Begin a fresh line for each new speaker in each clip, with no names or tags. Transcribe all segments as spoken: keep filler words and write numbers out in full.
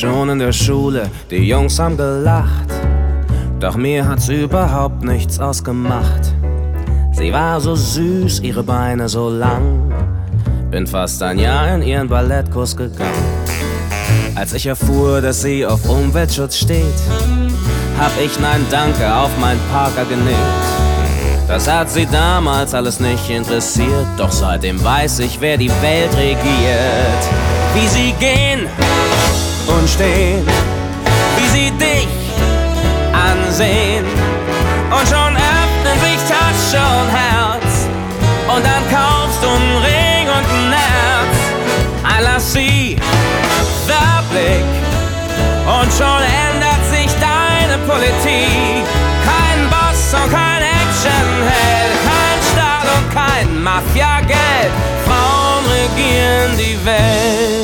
Schon in der Schule, die Jungs haben gelacht, doch mir hat's überhaupt nichts ausgemacht. Sie war so süß, ihre Beine so lang, bin fast ein Jahr in ihren Ballettkurs gegangen. Als ich erfuhr, dass sie auf Umweltschutz steht, hab ich Nein Danke auf mein Parker genäht. Das hat sie damals alles nicht interessiert, doch seitdem weiß ich, wer die Welt regiert. Wie sie gehen und stehen, wie sie dich ansehen, und schon öffnen sich Tasche und Herz, und dann kaufst du einen Ring und ein Herz. I love sie, der Blick, und schon ändert sich deine Politik. Kein Boss und kein Actionheld, kein Staat und kein Mafia-Geld. Frauen regieren die Welt.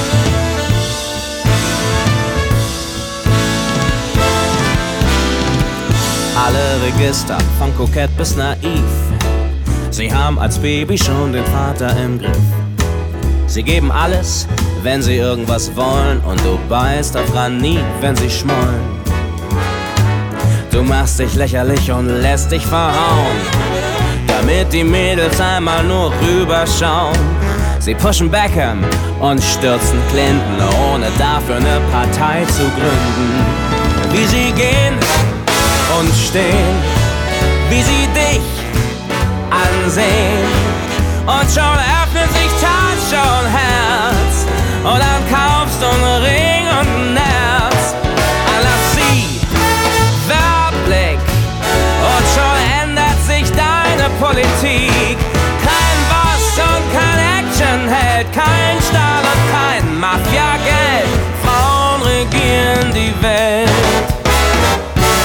Alle Register, von kokett bis naiv, sie haben als Baby schon den Vater im Griff. Sie geben alles, wenn sie irgendwas wollen, und du beißt auf Granit, wenn sie schmollen. Du machst dich lächerlich und lässt dich verhauen, damit die Mädels einmal nur rüberschauen. Sie pushen Beckham und stürzen Clinton, ohne dafür eine Partei zu gründen. Wie sie gehen und stehen, wie sie dich ansehen, und schon öffnet sich Tasche und Herz, und dann kaufst du einen Ring und ein Herz. I love sie, der Blick, und schon ändert sich deine Politik. Kein Boss und kein Actionheld, kein Staat und kein Mafia-Geld. Frauen regieren die Welt.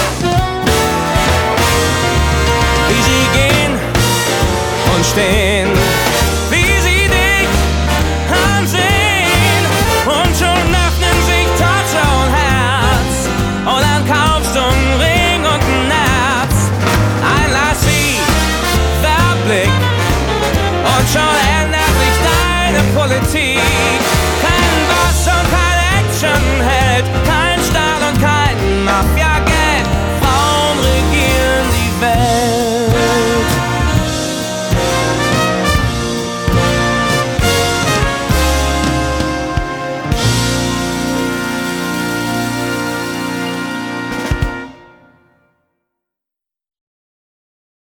Wie sie gehen und stehen,